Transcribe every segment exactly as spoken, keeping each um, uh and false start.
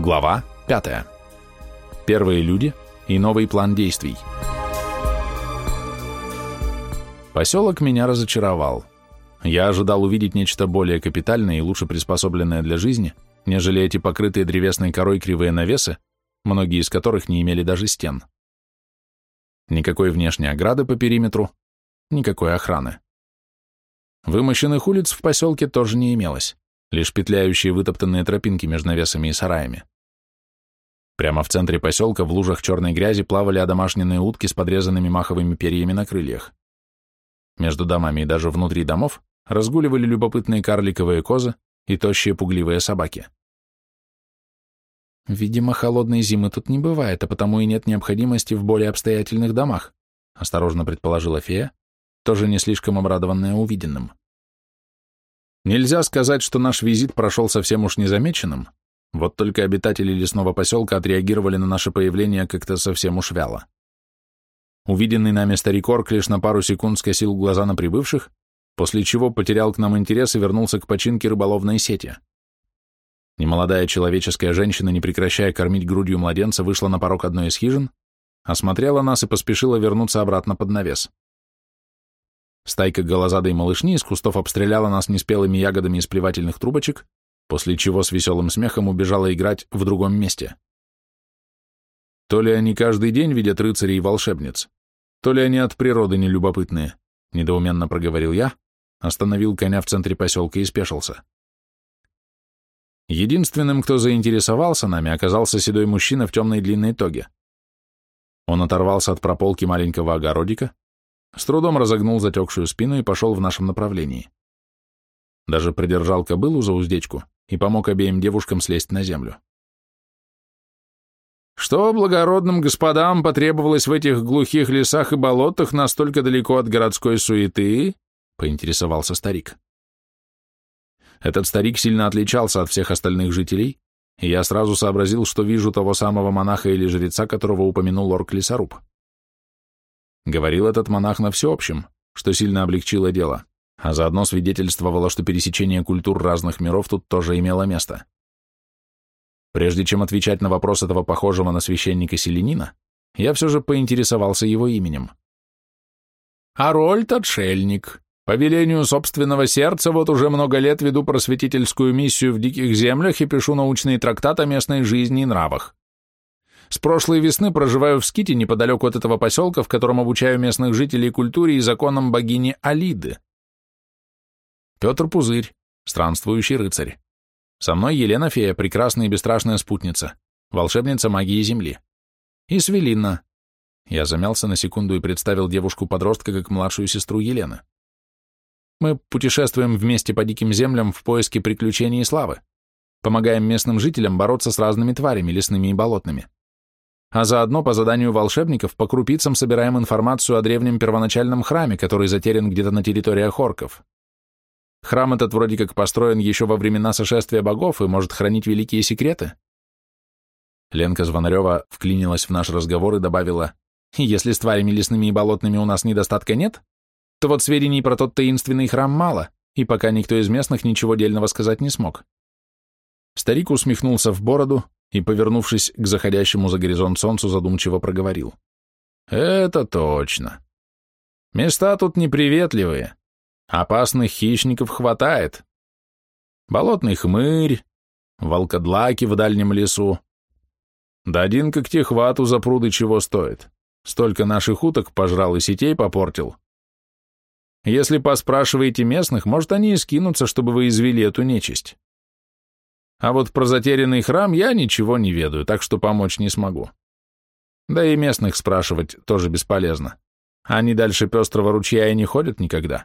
Глава пятая. Первые люди и новый план действий. Поселок меня разочаровал. Я ожидал увидеть нечто более капитальное и лучше приспособленное для жизни, нежели эти покрытые древесной корой кривые навесы, многие из которых не имели даже стен. Никакой внешней ограды по периметру, никакой охраны. Вымощенных улиц в поселке тоже не имелось, лишь петляющие вытоптанные тропинки между навесами и сараями. Прямо в центре поселка в лужах черной грязи плавали одомашненные утки с подрезанными маховыми перьями на крыльях. Между домами и даже внутри домов разгуливали любопытные карликовые козы и тощие пугливые собаки. «Видимо, холодной зимы тут не бывает, а потому и нет необходимости в более обстоятельных домах», осторожно предположила фея, тоже не слишком обрадованная увиденным. Нельзя сказать, что наш визит прошел совсем уж незамеченным, вот только обитатели лесного поселка отреагировали на наше появление как-то совсем уж вяло. Увиденный нами старик-орк лишь на пару секунд скосил глаза на прибывших, после чего потерял к нам интерес и вернулся к починке рыболовной сети. Немолодая человеческая женщина, не прекращая кормить грудью младенца, вышла на порог одной из хижин, осмотрела нас и поспешила вернуться обратно под навес. Стайка голозадой малышни из кустов обстреляла нас неспелыми ягодами из плевательных трубочек, после чего с веселым смехом убежала играть в другом месте. То ли они каждый день видят рыцарей и волшебниц, то ли они от природы нелюбопытные, недоуменно проговорил я, остановил коня в центре поселка и спешился. Единственным, кто заинтересовался нами, оказался седой мужчина в темной длинной тоге. Он оторвался от прополки маленького огородика, с трудом разогнул затекшую спину и пошел в нашем направлении. Даже придержал кобылу за уздечку и помог обеим девушкам слезть на землю. «Что благородным господам потребовалось в этих глухих лесах и болотах настолько далеко от городской суеты?» — поинтересовался старик. Этот старик сильно отличался от всех остальных жителей, и я сразу сообразил, что вижу того самого монаха или жреца, которого упомянул орк-лесоруб. Говорил этот монах на всеобщем, что сильно облегчило дело, а заодно свидетельствовало, что пересечение культур разных миров тут тоже имело место. Прежде чем отвечать на вопрос этого похожего на священника-селянина, я все же поинтересовался его именем. «Арольд Отшельник. По велению собственного сердца вот уже много лет веду просветительскую миссию в диких землях и пишу научный трактат о местной жизни и нравах. С прошлой весны проживаю в Ските неподалеку от этого поселка, в котором обучаю местных жителей культуре и законам богини Алиды. Петр Пузырь, странствующий рыцарь. Со мной Елена Фея, прекрасная и бесстрашная спутница, волшебница магии Земли. И Свелинна». Я замялся на секунду и представил девушку-подростка как младшую сестру Елены. «Мы путешествуем вместе по диким землям в поиске приключений и славы, помогаем местным жителям бороться с разными тварями, лесными и болотными. А заодно по заданию волшебников по крупицам собираем информацию о древнем первоначальном храме, который затерян где-то на территориях орков. Храм этот вроде как построен еще во времена сошествия богов и может хранить великие секреты». Ленка Звонарева вклинилась в наш разговор и добавила: «Если с тварями лесными и болотными у нас недостатка нет, то вот сведений про тот таинственный храм мало, и пока никто из местных ничего дельного сказать не смог». Старик усмехнулся в бороду и, повернувшись к заходящему за горизонт солнцу, задумчиво проговорил: «Это точно. Места тут неприветливые. Опасных хищников хватает. Болотный хмырь, волкодлаки в дальнем лесу. Да один когтехват у запруды чего стоит. Столько наших уток пожрал и сетей попортил. Если поспрашиваете местных, может, они и скинутся, чтобы вы извели эту нечисть. А вот про затерянный храм я ничего не ведаю, так что помочь не смогу. Да и местных спрашивать тоже бесполезно. Они дальше пестрого ручья и не ходят никогда.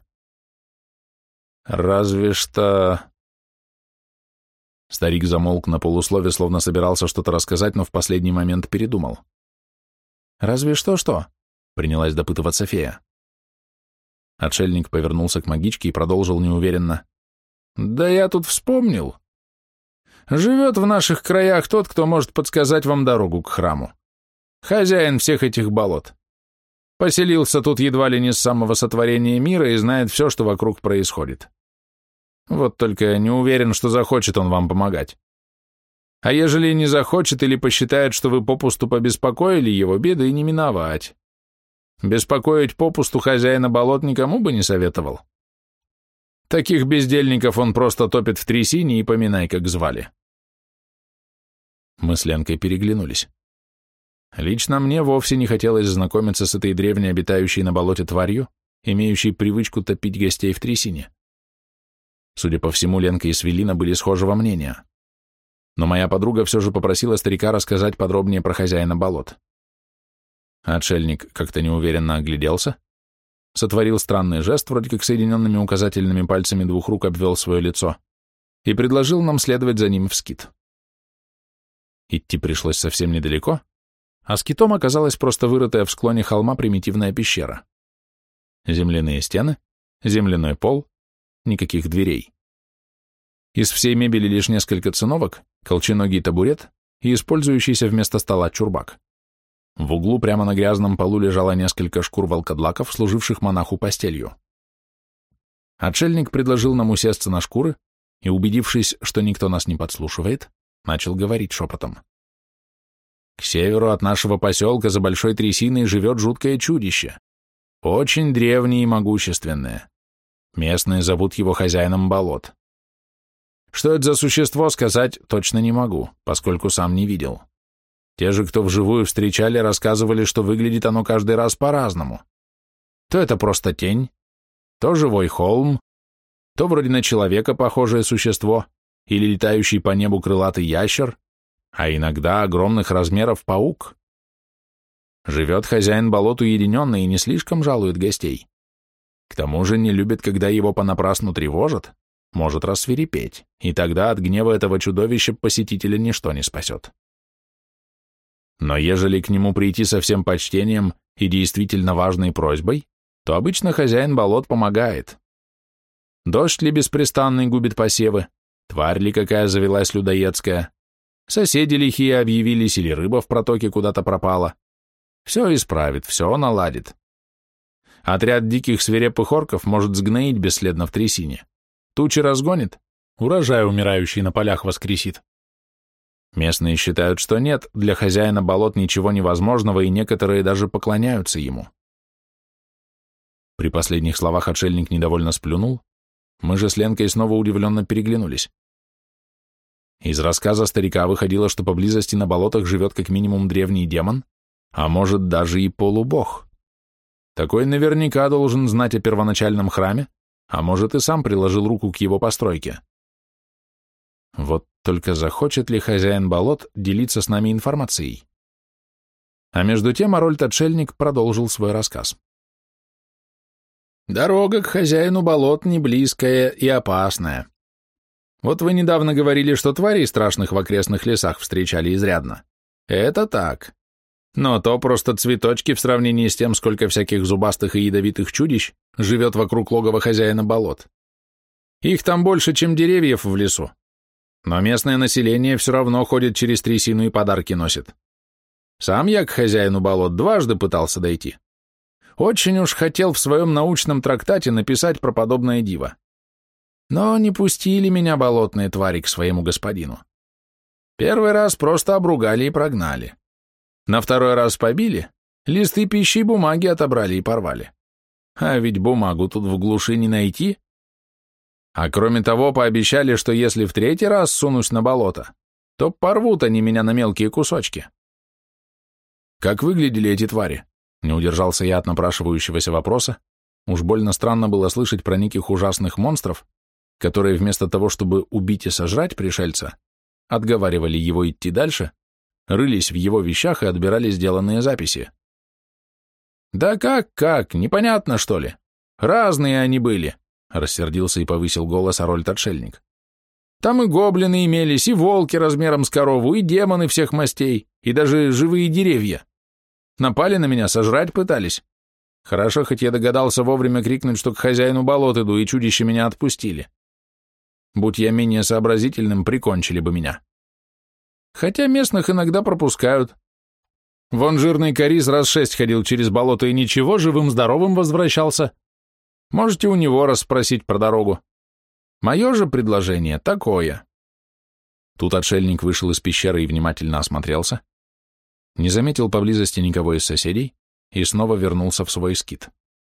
Разве что...» Старик замолк на полуслове, словно собирался что-то рассказать, но в последний момент передумал. «Разве что-что?» — принялась допытываться фея. Отшельник повернулся к магичке и продолжил неуверенно: «Да я тут вспомнил. Живет в наших краях тот, кто может подсказать вам дорогу к храму. Хозяин всех этих болот. Поселился тут едва ли не с самого сотворения мира и знает все, что вокруг происходит. Вот только не уверен, что захочет он вам помогать. А ежели не захочет или посчитает, что вы попусту побеспокоили его, беды не миновать. Беспокоить попусту хозяина болот никому бы не советовал. Таких бездельников он просто топит в трясине и поминай, как звали. Мы с Ленкой переглянулись. Лично мне вовсе не хотелось знакомиться с этой древней обитающей на болоте тварью, имеющей привычку топить гостей в трясине. Судя по всему, Ленка и Свелина были схожего мнения. Но моя подруга все же попросила старика рассказать подробнее про хозяина болот. Отшельник как-то неуверенно огляделся, сотворил странный жест, вроде как соединенными указательными пальцами двух рук обвел свое лицо, и предложил нам следовать за ним в скит. Идти пришлось совсем недалеко, а скитом оказалась просто вырытая в склоне холма примитивная пещера. Земляные стены, земляной пол, никаких дверей. Из всей мебели лишь несколько циновок, колченогий табурет и использующийся вместо стола чурбак. В углу прямо на грязном полу лежало несколько шкур волкодлаков, служивших монаху постелью. Отшельник предложил нам усесться на шкуры и, убедившись, что никто нас не подслушивает, начал говорить шепотом. К северу от нашего поселка за большой трясиной живет жуткое чудище, очень древнее и могущественное. Местные зовут его хозяином болот. Что это за существо, сказать точно не могу, поскольку сам не видел. Те же, кто вживую встречали, рассказывали, что выглядит оно каждый раз по-разному. То это просто тень, то живой холм, то вроде на человека похожее существо или летающий по небу крылатый ящер, а иногда огромных размеров паук. Живет хозяин болот уединенно и не слишком жалует гостей. К тому же не любит, когда его понапрасну тревожат, может рассвирепеть, и тогда от гнева этого чудовища посетителя ничто не спасет. Но ежели к нему прийти со всем почтением и действительно важной просьбой, то обычно хозяин болот помогает. Дождь ли беспрестанный губит посевы, тварь ли какая завелась людоедская, соседи лихие объявились или рыба в протоке куда-то пропала. Все исправит, все наладит. Отряд диких свирепых орков может сгноить бесследно в трясине. Тучи разгонит, урожай умирающий на полях воскресит. Местные считают, что нет, для хозяина болот ничего невозможного, и некоторые даже поклоняются ему. При последних словах отшельник недовольно сплюнул, мы же с Ленкой снова удивленно переглянулись. Из рассказа старика выходило, что поблизости на болотах живет как минимум древний демон, а может даже и полубог. Такой наверняка должен знать о первоначальном храме, а может и сам приложил руку к его постройке. Вот только захочет ли хозяин болот делиться с нами информацией? А между тем Арольд-отшельник продолжил свой рассказ. Дорога к хозяину болот не близкая и опасная. Вот вы недавно говорили, что тварей страшных в окрестных лесах встречали изрядно. Это так. Но то просто цветочки в сравнении с тем, сколько всяких зубастых и ядовитых чудищ живет вокруг логова хозяина болот. Их там больше, чем деревьев в лесу. Но местное население все равно ходит через трясину и подарки носит. Сам я к хозяину болот дважды пытался дойти. Очень уж хотел в своем научном трактате написать про подобное диво. Но не пустили меня болотные твари к своему господину. Первый раз просто обругали и прогнали. На второй раз побили, листы пищи и бумаги отобрали и порвали. А ведь бумагу тут в глуши не найти. А кроме того, пообещали, что если в третий раз сунусь на болото, то порвут они меня на мелкие кусочки. Как выглядели эти твари? Не удержался я от напрашивающегося вопроса. Уж больно странно было слышать про неких ужасных монстров, которые вместо того, чтобы убить и сожрать пришельца, отговаривали его идти дальше, рылись в его вещах и отбирали сделанные записи. «Да как-как, непонятно, что ли? Разные они были», — рассердился и повысил голос Арольд-отшельник. «Там и гоблины имелись, и волки размером с корову, и демоны всех мастей, и даже живые деревья. Напали на меня, сожрать пытались. Хорошо, хоть я догадался вовремя крикнуть, что к хозяину болот иду, и чудища меня отпустили. Будь я менее сообразительным, прикончили бы меня. Хотя местных иногда пропускают. Вон жирный Корис раз шесть ходил через болото и ничего, живым-здоровым возвращался. Можете у него расспросить про дорогу. Мое же предложение такое». Тут отшельник вышел из пещеры и внимательно осмотрелся, не заметил поблизости никого из соседей и снова вернулся в свой скит.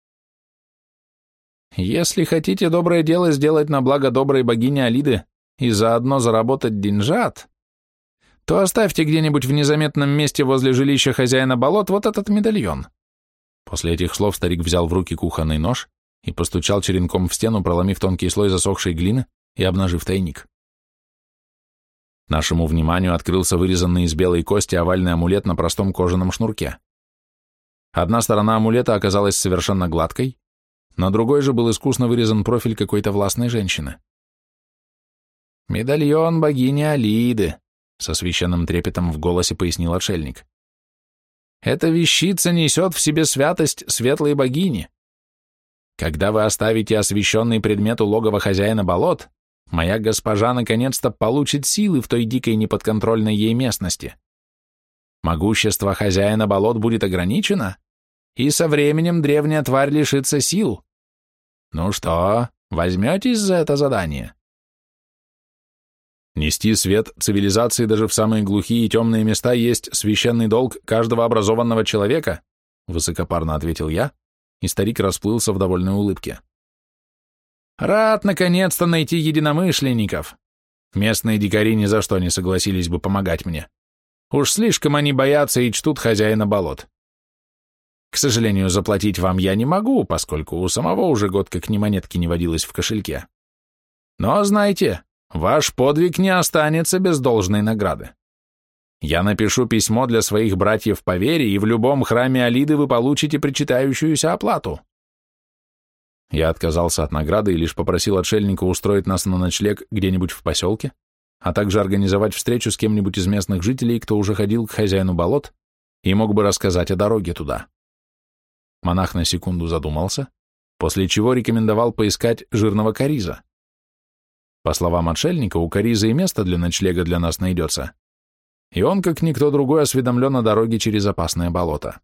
«Если хотите доброе дело сделать на благо доброй богини Алиды и заодно заработать деньжат, то оставьте где-нибудь в незаметном месте возле жилища хозяина болот вот этот медальон». После этих слов старик взял в руки кухонный нож и постучал черенком в стену, проломив тонкий слой засохшей глины и обнажив тайник. Нашему вниманию открылся вырезанный из белой кости овальный амулет на простом кожаном шнурке. Одна сторона амулета оказалась совершенно гладкой, на другой же был искусно вырезан профиль какой-то властной женщины. «Медальон богини Алиды», — со священным трепетом в голосе пояснил отшельник. «Эта вещица несет в себе святость светлой богини. Когда вы оставите освященный предмет у логова хозяина болот, моя госпожа наконец-то получит силы в той дикой неподконтрольной ей местности. Могущество хозяина болот будет ограничено, и со временем древняя тварь лишится сил. Ну что, возьметесь за это задание?» Нести свет цивилизации даже в самые глухие и темные места есть священный долг каждого образованного человека, высокопарно ответил я, и старик расплылся в довольной улыбке. «Рад наконец-то найти единомышленников. Местные дикари ни за что не согласились бы помогать мне. Уж слишком они боятся и чтут хозяина болот. К сожалению, заплатить вам я не могу, поскольку у самого уже год как ни монетки не водилось в кошельке. Но знайте, ваш подвиг не останется без должной награды. Я напишу письмо для своих братьев по вере, и в любом храме Алиды вы получите причитающуюся оплату». Я отказался от награды и лишь попросил отшельника устроить нас на ночлег где-нибудь в поселке, а также организовать встречу с кем-нибудь из местных жителей, кто уже ходил к хозяину болот и мог бы рассказать о дороге туда. Монах на секунду задумался, после чего рекомендовал поискать жирного кариза. По словам отшельника, у кариза и место для ночлега для нас найдется, и он, как никто другой, осведомлен о дороге через опасное болото.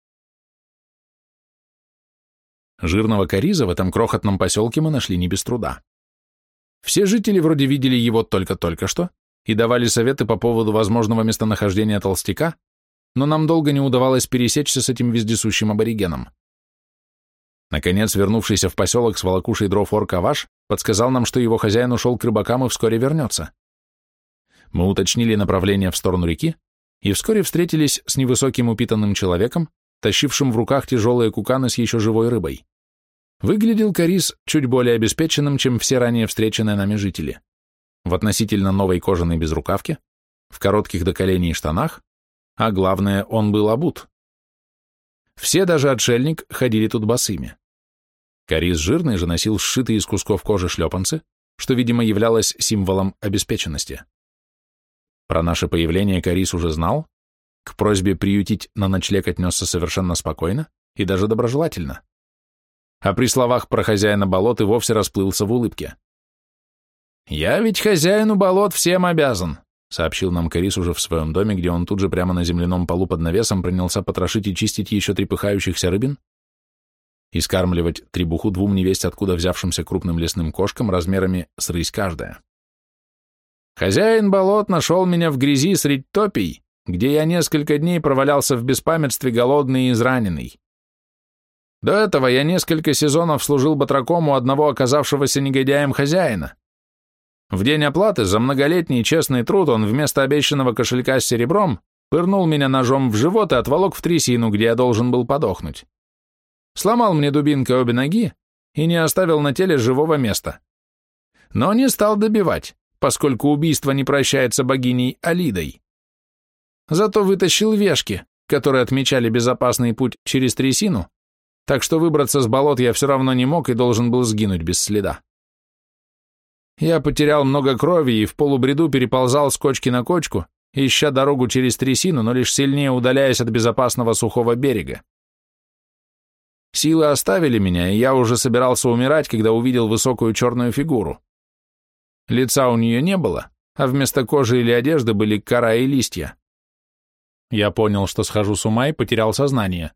Жирного кариза в этом крохотном поселке мы нашли не без труда. Все жители вроде видели его только-только что и давали советы по поводу возможного местонахождения толстяка, но нам долго не удавалось пересечься с этим вездесущим аборигеном. Наконец, вернувшийся в поселок с волокушей дров орк Аваш подсказал нам, что его хозяин ушел к рыбакам и вскоре вернется. Мы уточнили направление в сторону реки и вскоре встретились с невысоким упитанным человеком, тащившим в руках тяжелые куканы с еще живой рыбой. Выглядел кариз чуть более обеспеченным, чем все ранее встреченные нами жители. В относительно новой кожаной безрукавке, в коротких до коленей штанах, а главное, он был обут. Все, даже отшельник, ходили тут босыми. Кариз жирный же носил сшитые из кусков кожи шлепанцы, что, видимо, являлось символом обеспеченности. Про наше появление Кариз уже знал, к просьбе приютить на ночлег отнесся совершенно спокойно и даже доброжелательно. А при словах про хозяина болот и вовсе расплылся в улыбке. «Я ведь хозяину болот всем обязан», сообщил нам Кариз уже в своем доме, где он тут же прямо на земляном полу под навесом принялся потрошить и чистить еще трепыхающихся рыбин и скармливать требуху двум невесть откуда взявшимся крупным лесным кошкам размерами с рысь каждая. «Хозяин болот нашел меня в грязи средь топий, где я несколько дней провалялся в беспамятстве голодный и израненный. До этого я несколько сезонов служил батраком у одного оказавшегося негодяем хозяина. В день оплаты за многолетний честный труд он вместо обещанного кошелька с серебром пырнул меня ножом в живот и отволок в трясину, где я должен был подохнуть. Сломал мне дубинкой обе ноги и не оставил на теле живого места. Но не стал добивать, поскольку убийство не прощается богиней Алидой. Зато вытащил вешки, которые отмечали безопасный путь через трясину, так что выбраться с болот я все равно не мог и должен был сгинуть без следа. Я потерял много крови и в полубреду переползал с кочки на кочку, ища дорогу через трясину, но лишь сильнее удаляясь от безопасного сухого берега. Силы оставили меня, и я уже собирался умирать, когда увидел высокую черную фигуру. Лица у нее не было, а вместо кожи или одежды были кора и листья. Я понял, что схожу с ума и потерял сознание.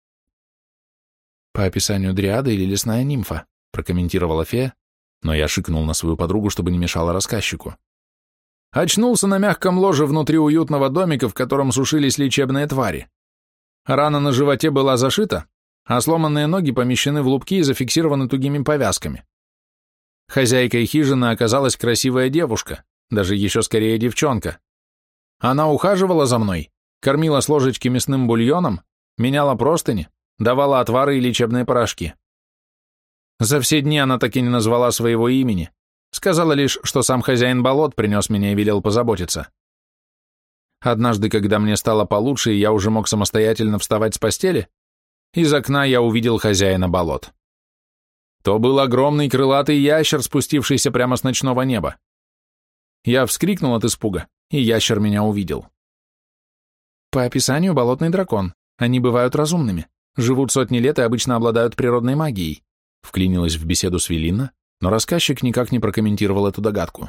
«По описанию дриада или лесная нимфа», прокомментировала фея, но я шикнул на свою подругу, чтобы не мешала рассказчику. Очнулся на мягком ложе внутри уютного домика, в котором сушились лечебные твари. Рана на животе была зашита, а сломанные ноги помещены в лупки и зафиксированы тугими повязками. Хозяйкой хижины оказалась красивая девушка, даже еще скорее девчонка. Она ухаживала за мной, кормила с ложечки мясным бульоном, меняла простыни, давала отвары и лечебные порошки. За все дни она так и не назвала своего имени, сказала лишь, что сам хозяин болот принес меня и велел позаботиться. Однажды, когда мне стало получше и я уже мог самостоятельно вставать с постели, из окна я увидел хозяина болот. То был огромный крылатый ящер, спустившийся прямо с ночного неба. Я вскрикнул от испуга, и ящер меня увидел. По описанию болотный дракон. Они бывают разумными, живут сотни лет и обычно обладают природной магией, вклинилась в беседу Свелинна, но рассказчик никак не прокомментировал эту догадку.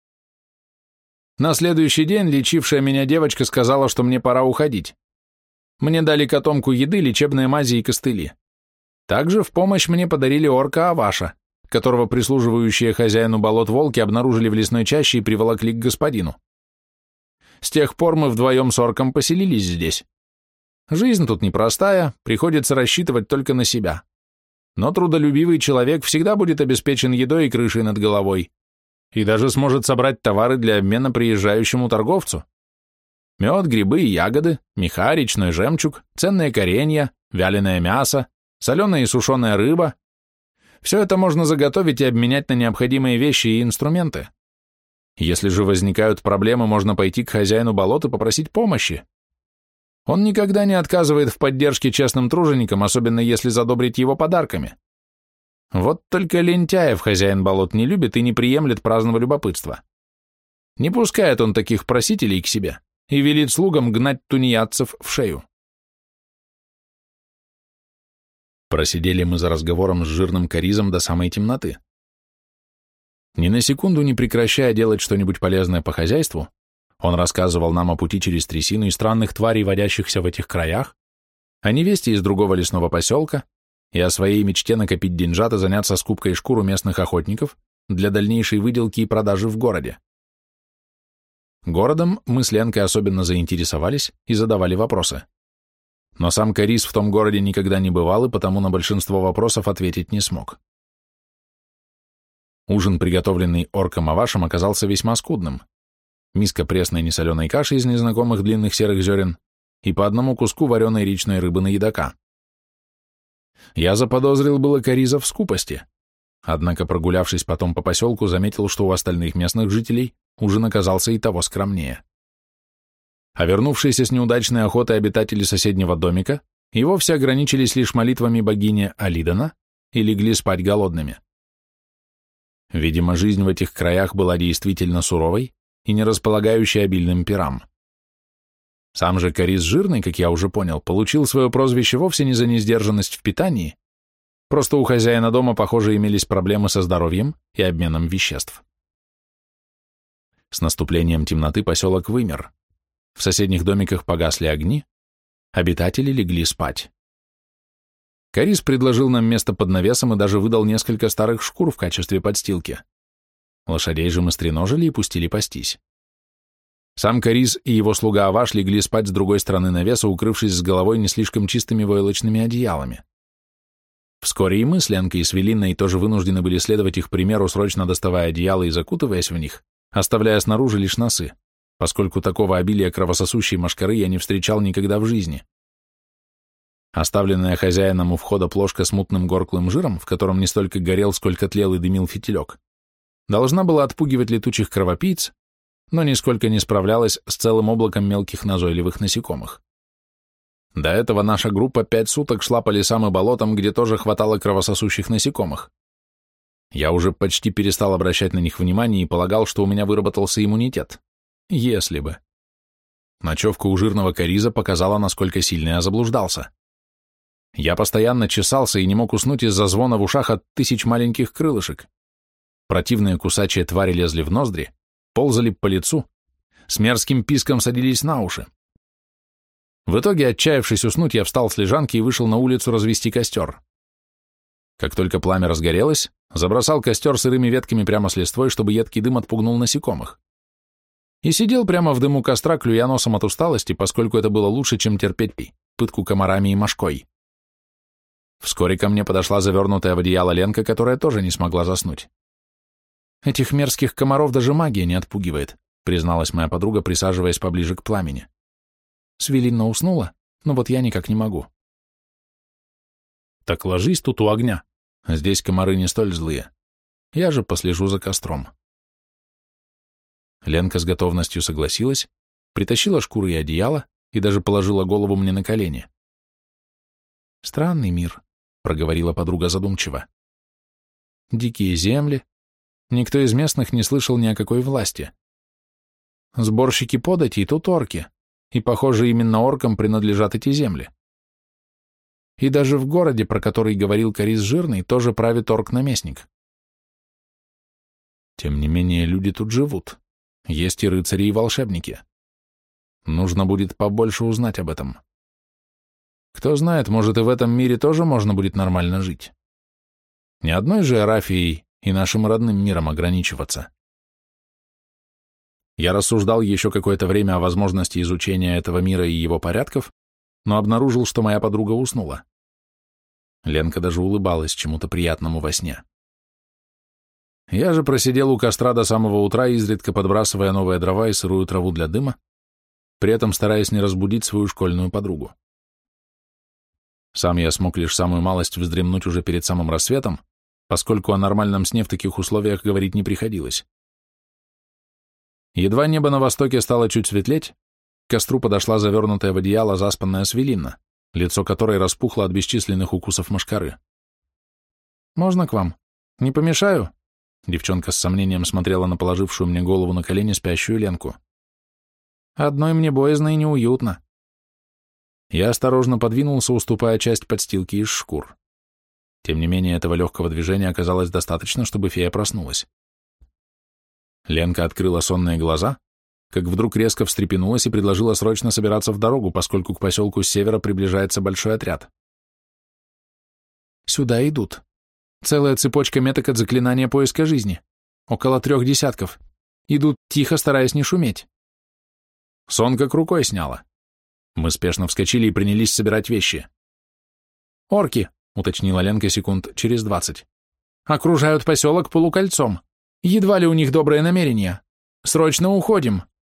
На следующий день лечившая меня девочка сказала, что мне пора уходить. Мне дали котомку еды, лечебные мази и костыли. Также в помощь мне подарили орка Аваша, которого прислуживающие хозяину болот волки обнаружили в лесной чаще и приволокли к господину. С тех пор мы вдвоем с орком поселились здесь. Жизнь тут непростая, приходится рассчитывать только на себя. Но трудолюбивый человек всегда будет обеспечен едой и крышей над головой, и даже сможет собрать товары для обмена приезжающему торговцу. Мед, грибы и ягоды, меха, речной жемчуг, ценные коренья, вяленое мясо, соленая и сушеная рыба. Все это можно заготовить и обменять на необходимые вещи и инструменты. Если же возникают проблемы, можно пойти к хозяину болот и попросить помощи. Он никогда не отказывает в поддержке честным труженикам, особенно если задобрить его подарками. Вот только лентяев хозяин болот не любит и не приемлет праздного любопытства. Не пускает он таких просителей к себе и велит слугам гнать тунеядцев в шею. Просидели мы за разговором с жирным Каризом до самой темноты. Ни на секунду не прекращая делать что-нибудь полезное по хозяйству, он рассказывал нам о пути через трясину и странных тварей, водящихся в этих краях, о невесте из другого лесного поселка и о своей мечте накопить деньжат и заняться скупкой шкур у местных охотников для дальнейшей выделки и продажи в городе. Городом мы с Ленкой особенно заинтересовались и задавали вопросы. Но сам Кариз в том городе никогда не бывал и потому на большинство вопросов ответить не смог. Ужин, приготовленный орком Авашем, оказался весьма скудным. Миска пресной несоленой каши из незнакомых длинных серых зерен и по одному куску вареной речной рыбы на едока. Я заподозрил было Кариза в скупости, однако, прогулявшись потом по поселку, заметил, что у остальных местных жителей ужин оказался и того скромнее. А вернувшиеся с неудачной охоты обитатели соседнего домика и вовсе ограничились лишь молитвами богини Алидана и легли спать голодными. Видимо, жизнь в этих краях была действительно суровой и не располагающей обильным пирам. Сам же Кариз Жирный, как я уже понял, получил свое прозвище вовсе не за несдержанность в питании, просто у хозяина дома, похоже, имелись проблемы со здоровьем и обменом веществ. С наступлением темноты поселок вымер. В соседних домиках погасли огни, обитатели легли спать. Кариз предложил нам место под навесом и даже выдал несколько старых шкур в качестве подстилки. Лошадей же мы стреножили и пустили пастись. Сам Кариз и его слуга Аваш легли спать с другой стороны навеса, укрывшись с головой не слишком чистыми войлочными одеялами. Вскоре и мы с Ленкой и Свелинной тоже вынуждены были следовать их примеру, срочно доставая одеяла и закутываясь в них, оставляя снаружи лишь носы, поскольку такого обилия кровососущей мошкары я не встречал никогда в жизни. Оставленная хозяином у входа плошка с мутным горклым жиром, в котором не столько горел, сколько тлел и дымил фитилек, должна была отпугивать летучих кровопийц, но нисколько не справлялась с целым облаком мелких назойливых насекомых. До этого наша группа пять суток шла по лесам и болотам, где тоже хватало кровососущих насекомых. Я уже почти перестал обращать на них внимание и полагал, что у меня выработался иммунитет. Если бы. Ночевка у жирного Кариза показала, насколько сильно я заблуждался. Я постоянно чесался и не мог уснуть из-за звона в ушах от тысяч маленьких крылышек. Противные кусачие твари лезли в ноздри, ползали по лицу, с мерзким писком садились на уши. В итоге, отчаявшись уснуть, я встал с лежанки и вышел на улицу развести костер. Как только пламя разгорелось, забросал костер сырыми ветками прямо с листвой, чтобы едкий дым отпугнул насекомых. и сидел прямо в дыму костра, клюя носом от усталости, поскольку это было лучше, чем терпеть пытку комарами и мошкой. Вскоре ко мне подошла завернутая в одеяло Ленка, которая тоже не смогла заснуть. «Этих мерзких комаров даже магия не отпугивает», призналась моя подруга, присаживаясь поближе к пламени. «Свелинна уснула, но вот я никак не могу». «Так ложись тут у огня. Здесь комары не столь злые. Я же послежу за костром». Ленка с готовностью согласилась, притащила шкуры и одеяло и даже положила голову мне на колени. «Странный мир», — проговорила подруга задумчиво. «Дикие земли. Никто из местных не слышал ни о какой власти. Сборщики податей тут орки, и, похоже, именно оркам принадлежат эти земли. И даже в городе, про который говорил Корис Жирный, тоже правит орк-наместник. Тем не менее, люди тут живут. Есть и рыцари, и волшебники. Нужно будет побольше узнать об этом. Кто знает, может, и в этом мире тоже можно будет нормально жить. Ни одной же Арафией и нашим родным миром ограничиваться. Я рассуждал еще какое-то время о возможности изучения этого мира и его порядков, но обнаружил, что моя подруга уснула. Ленка даже улыбалась чему-то приятному во сне. Я же просидел у костра до самого утра, изредка подбрасывая новые дрова и сырую траву для дыма, при этом стараясь не разбудить свою школьную подругу. Сам я смог лишь самую малость вздремнуть уже перед самым рассветом, поскольку о нормальном сне в таких условиях говорить не приходилось. Едва небо на востоке стало чуть светлеть, к костру подошла завернутая в одеяло заспанная Свелинна, лицо которой распухло от бесчисленных укусов мошкары. «Можно к вам? Не помешаю?» Девчонка с сомнением смотрела на положившую мне голову на колени спящую Ленку. «Одной мне боязно и неуютно». Я осторожно подвинулся, уступая часть подстилки из шкур. Тем не менее, этого легкого движения оказалось достаточно, чтобы фея проснулась. Ленка открыла сонные глаза, как вдруг резко встрепенулась и предложила срочно собираться в дорогу, поскольку к поселку с севера приближается большой отряд. «Сюда идут. Целая цепочка меток от заклинания поиска жизни. Около трех десятков. Идут тихо, стараясь не шуметь». Сон как рукой сняло. Мы спешно вскочили и принялись собирать вещи. «Орки», — уточнила Ленка секунд через двадцать, — «окружают поселок полукольцом. Едва ли у них добрые намерения. Срочно уходим».